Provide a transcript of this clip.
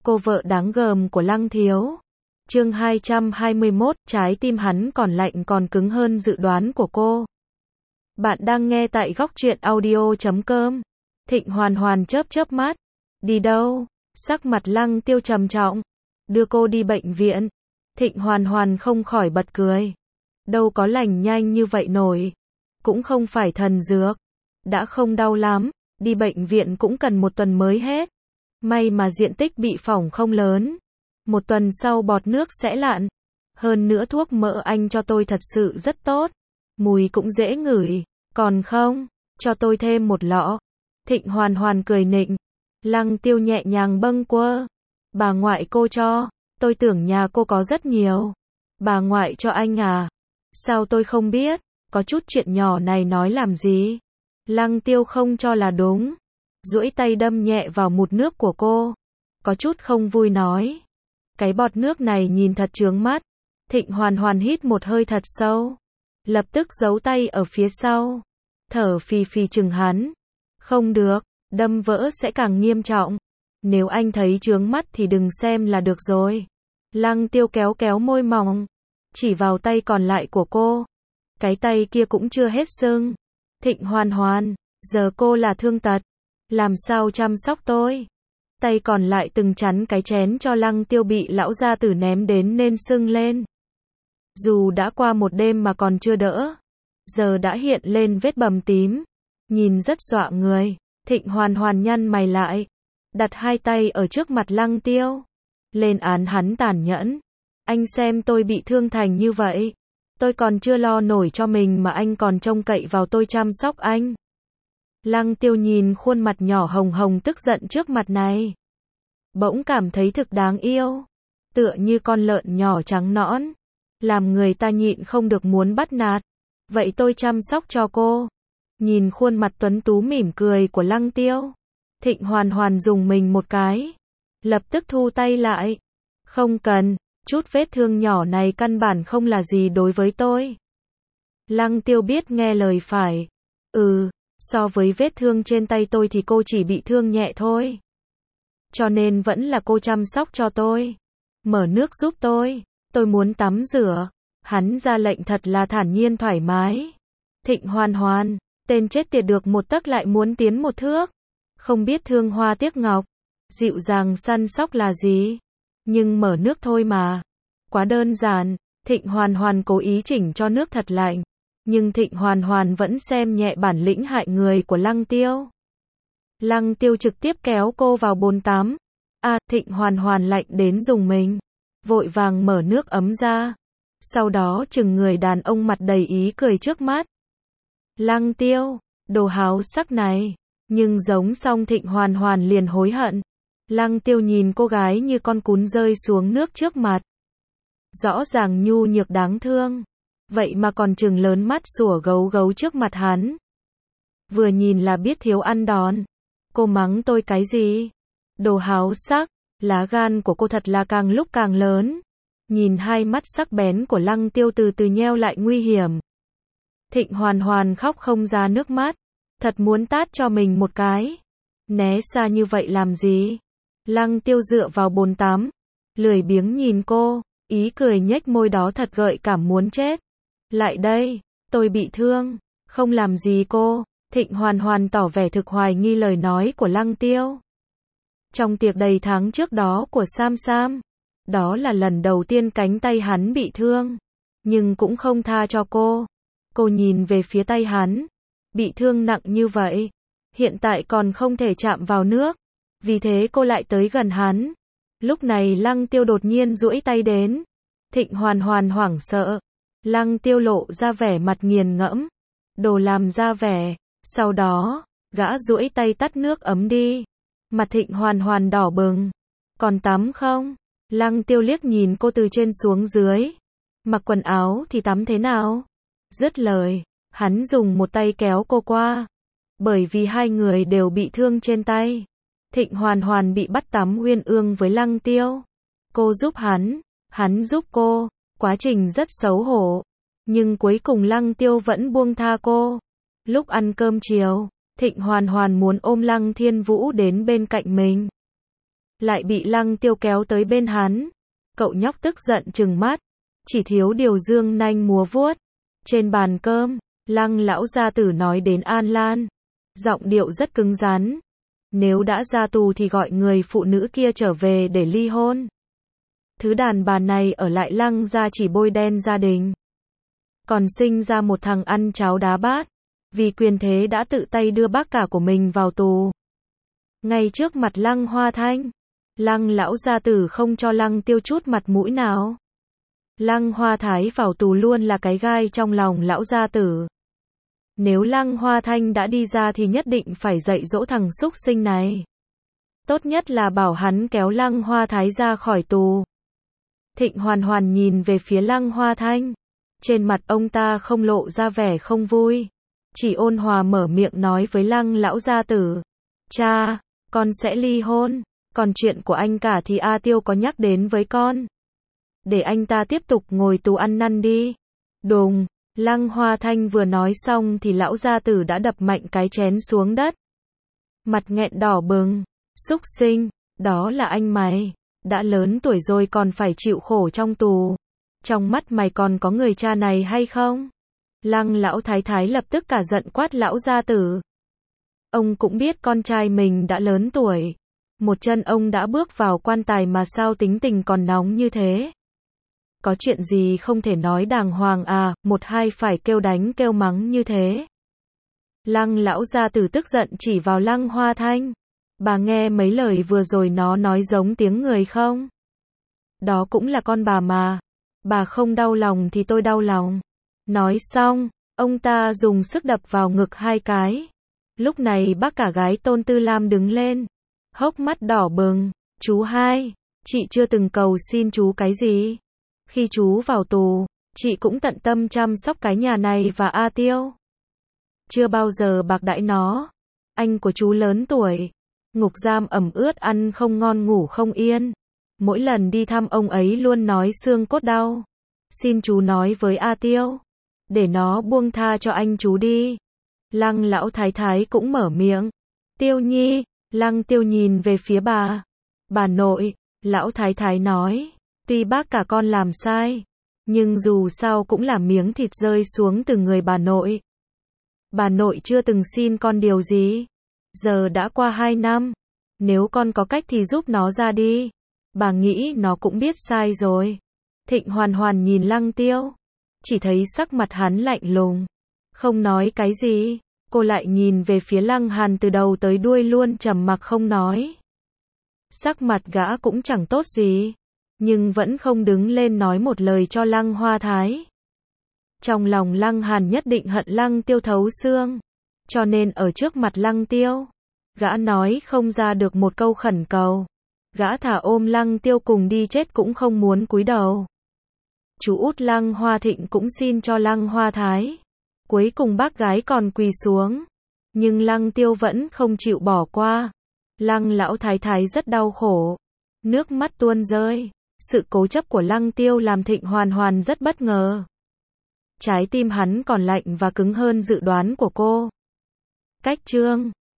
cô vợ đáng gờm của Lăng Thiếu. Chương 221, trái tim hắn còn lạnh còn cứng hơn dự đoán của cô. Bạn đang nghe tại góc truyện audio.com. Thịnh Hoàn Hoàn chớp chớp mắt. Đi đâu? Sắc mặt Lăng Tiêu trầm trọng. Đưa cô đi bệnh viện. Thịnh Hoàn Hoàn không khỏi bật cười. Đâu có lành nhanh như vậy nổi. Cũng không phải thần dược. Đã không đau lắm, đi bệnh viện cũng cần 1 tuần mới hết. May mà diện tích bị phỏng không lớn. 1 tuần sau bọt nước sẽ lặn. Hơn nữa thuốc mỡ anh cho tôi thật sự rất tốt. Mùi cũng dễ ngửi. Còn không, cho tôi thêm 1 lọ. Thịnh Hoàn Hoàn cười nịnh. Lăng Tiêu nhẹ nhàng bâng quơ. Bà ngoại cô cho. Tôi tưởng nhà cô có rất nhiều. Bà ngoại cho anh à? Sao tôi không biết? Có chút chuyện nhỏ này nói làm gì? Lăng Tiêu không cho là đúng. Duỗi tay đâm nhẹ vào mụt nước của cô. Có chút không vui nói. Cái bọt nước này nhìn thật chướng mắt. Thịnh Hoàn Hoàn hít một hơi thật sâu. Lập tức giấu tay ở phía sau. Thở phì phì chừng hắn. Không được, đâm vỡ sẽ càng nghiêm trọng. Nếu anh thấy chướng mắt thì đừng xem là được rồi. Lăng Tiêu kéo kéo môi mỏng. Chỉ vào tay còn lại của cô. Cái tay kia cũng chưa hết sưng. Thịnh Hoàn Hoàn, giờ cô là thương tật. Làm sao chăm sóc tôi? Tay còn lại từng chắn cái chén cho Lăng Tiêu bị lão gia tử ném đến nên sưng lên. Dù đã qua 1 đêm mà còn chưa đỡ. Giờ đã hiện lên vết bầm tím. Nhìn rất dọa người. Thịnh Hoàn Hoàn nhăn mày lại. Đặt 2 tay ở trước mặt Lăng Tiêu. Lên án hắn tàn nhẫn. Anh xem tôi bị thương thành như vậy. Tôi còn chưa lo nổi cho mình mà anh còn trông cậy vào tôi chăm sóc anh. Lăng Tiêu nhìn khuôn mặt nhỏ hồng hồng tức giận trước mặt này. Bỗng cảm thấy thực đáng yêu. Tựa như con lợn nhỏ trắng nõn. Làm người ta nhịn không được muốn bắt nạt. Vậy tôi chăm sóc cho cô. Nhìn khuôn mặt tuấn tú mỉm cười của Lăng Tiêu. Thịnh Hoàn Hoàn dùng mình một cái. Lập tức thu tay lại. Không cần, chút vết thương nhỏ này căn bản không là gì đối với tôi. Lăng Tiêu biết nghe lời phải. So với vết thương trên tay tôi thì cô chỉ bị thương nhẹ thôi. Cho nên vẫn là cô chăm sóc cho tôi. Mở nước giúp tôi muốn tắm rửa. Hắn ra lệnh thật là thản nhiên thoải mái. Thịnh Hoàn Hoàn, tên chết tiệt được 1 tấc lại muốn tiến 1 thước. Không biết thương hoa tiếc ngọc. Dịu dàng săn sóc là gì? Nhưng mở nước thôi mà. Quá đơn giản. Thịnh Hoàn Hoàn cố ý chỉnh cho nước thật lạnh. Nhưng Thịnh Hoàn Hoàn vẫn xem nhẹ bản lĩnh hại người của Lăng Tiêu. Lăng Tiêu trực tiếp kéo cô vào bồn tắm. Thịnh Hoàn Hoàn lạnh đến rùng mình. Vội vàng mở nước ấm ra. Sau đó chừng người đàn ông mặt đầy ý cười trước mắt. Lăng Tiêu, đồ háo sắc này. Nhưng giống xong Thịnh Hoàn Hoàn liền hối hận. Lăng Tiêu nhìn cô gái như con cún rơi xuống nước trước mặt. Rõ ràng nhu nhược đáng thương. Vậy mà còn trừng lớn mắt sủa gấu gấu trước mặt hắn. Vừa nhìn là biết thiếu ăn đòn. Cô mắng tôi cái gì? Đồ háo sắc. Lá gan của cô thật là càng lúc càng lớn. Nhìn hai mắt sắc bén của Lăng Tiêu từ từ nheo lại nguy hiểm. Thịnh Hoàn Hoàn khóc không ra nước mắt. Thật muốn tát cho mình một cái. Né xa như vậy làm gì? Lăng Tiêu dựa vào bồn tắm. Lười biếng nhìn cô. Ý cười nhếch môi đó thật gợi cảm muốn chết. Lại đây, tôi bị thương. Không làm gì cô. Thịnh Hoàn Hoàn tỏ vẻ thực hoài nghi lời nói của Lăng Tiêu. Trong tiệc đầy tháng trước đó của Sam Sam. Đó là lần đầu tiên cánh tay hắn bị thương. Nhưng cũng không tha cho cô. Cô nhìn về phía tay hắn. Bị thương nặng như vậy. Hiện tại còn không thể chạm vào nước. Vì thế cô lại tới gần hắn. Lúc này Lăng Tiêu đột nhiên duỗi tay đến. Thịnh Hoàn Hoàn hoảng sợ. Lăng Tiêu lộ ra vẻ mặt nghiền ngẫm. Đồ làm ra vẻ. Sau đó, gã duỗi tay tắt nước ấm đi. Mặt Thịnh Hoàn Hoàn đỏ bừng. Còn tắm không? Lăng Tiêu liếc nhìn cô từ trên xuống dưới. Mặc quần áo thì tắm thế nào? Dứt lời, hắn dùng một tay kéo cô qua. Bởi vì hai người đều bị thương trên tay. Thịnh Hoàn Hoàn bị bắt tắm uyên ương với Lăng Tiêu. Cô giúp hắn giúp cô. Quá trình rất xấu hổ. Nhưng cuối cùng Lăng Tiêu vẫn buông tha cô. Lúc ăn cơm chiều, Thịnh Hoàn Hoàn muốn ôm Lăng Thiên Vũ đến bên cạnh mình. lại bị Lăng Tiêu kéo tới bên hắn. Cậu nhóc tức giận trừng mắt, chỉ thiếu điều dương nanh múa vuốt. Trên bàn cơm, Lăng lão gia tử nói đến An Lan, giọng điệu rất cứng rắn. Nếu đã ra tù thì gọi người phụ nữ kia trở về để ly hôn. Thứ đàn bà này ở lại Lăng gia chỉ bôi đen gia đình. Còn sinh ra một thằng ăn cháo đá bát, vì quyền thế đã tự tay đưa bác cả của mình vào tù. Ngay trước mặt Lăng Hoa Thanh, Lăng lão gia tử không cho Lăng Tiêu chút mặt mũi nào. Lăng Hoa Thái vào tù luôn là cái gai trong lòng lão gia tử. Nếu Lăng Hoa Thanh đã đi ra thì nhất định phải dạy dỗ thằng súc sinh này. Tốt nhất là bảo hắn kéo Lăng Hoa Thái ra khỏi tù. Thịnh Hoàn Hoàn nhìn về phía Lăng Hoa Thanh. Trên mặt ông ta không lộ ra vẻ không vui. Chỉ ôn hòa mở miệng nói với Lăng lão gia tử. Cha, con sẽ ly hôn. Còn chuyện của anh cả thì A Tiêu có nhắc đến với con. Để anh ta tiếp tục ngồi tù ăn năn đi. Đùng, Lăng Hoa Thanh vừa nói xong thì lão gia tử đã đập mạnh cái chén xuống đất. Mặt nghẹn đỏ bừng. Súc sinh, đó là anh mày. Đã lớn tuổi rồi còn phải chịu khổ trong tù. Trong mắt mày còn có người cha này hay không? Lăng lão thái thái lập tức cả giận quát lão gia tử. Ông cũng biết con trai mình đã lớn tuổi. Một chân ông đã bước vào quan tài mà sao tính tình còn nóng như thế? Có chuyện gì không thể nói đàng hoàng à, một hai phải kêu đánh kêu mắng như thế. Lăng lão gia tử tức giận chỉ vào Lăng Hoa Thanh. Bà nghe mấy lời vừa rồi nó nói giống tiếng người không? Đó cũng là con bà mà. Bà không đau lòng thì tôi đau lòng. Nói xong, ông ta dùng sức đập vào ngực hai cái. Lúc này bác cả gái Tôn Tư Lam đứng lên. Hốc mắt đỏ bừng. Chú hai, chị chưa từng cầu xin chú cái gì. Khi chú vào tù, chị cũng tận tâm chăm sóc cái nhà này và A Tiêu. Chưa bao giờ bạc đãi nó. Anh của chú lớn tuổi. Ngục giam ẩm ướt, ăn không ngon ngủ không yên. Mỗi lần đi thăm ông ấy luôn nói xương cốt đau. Xin chú nói với A Tiêu. Để nó buông tha cho anh chú đi. Lăng lão thái thái cũng mở miệng. Tiêu Nhi, Lăng Tiêu nhìn về phía bà. Bà nội, lão thái thái nói. Tuy bác cả con làm sai. Nhưng dù sao cũng là miếng thịt rơi xuống từ người bà nội. Bà nội chưa từng xin con điều gì. Giờ đã qua 2 năm. Nếu con có cách thì giúp nó ra đi. Bà nghĩ nó cũng biết sai rồi. Thịnh Hoàn Hoàn nhìn Lăng Tiêu. Chỉ thấy sắc mặt hắn lạnh lùng. Không nói cái gì. Cô lại nhìn về phía Lăng Hàn từ đầu tới đuôi luôn trầm mặc không nói. Sắc mặt gã cũng chẳng tốt gì. Nhưng vẫn không đứng lên nói một lời cho Lăng Hoa Thái. Trong lòng Lăng Hàn nhất định hận Lăng Tiêu thấu xương. Cho nên ở trước mặt Lăng Tiêu, gã nói không ra được một câu khẩn cầu. Gã thả ôm Lăng Tiêu cùng đi chết cũng không muốn cúi đầu. Chú út Lăng Hoa Thịnh cũng xin cho Lăng Hoa Thái. Cuối cùng bác gái còn quỳ xuống. Nhưng Lăng Tiêu vẫn không chịu bỏ qua. Lăng lão thái thái rất đau khổ. Nước mắt tuôn rơi. Sự cố chấp của Lăng Tiêu làm Thịnh Hoàn Hoàn rất bất ngờ. Trái tim hắn còn lạnh và cứng hơn dự đoán của cô. Cách chương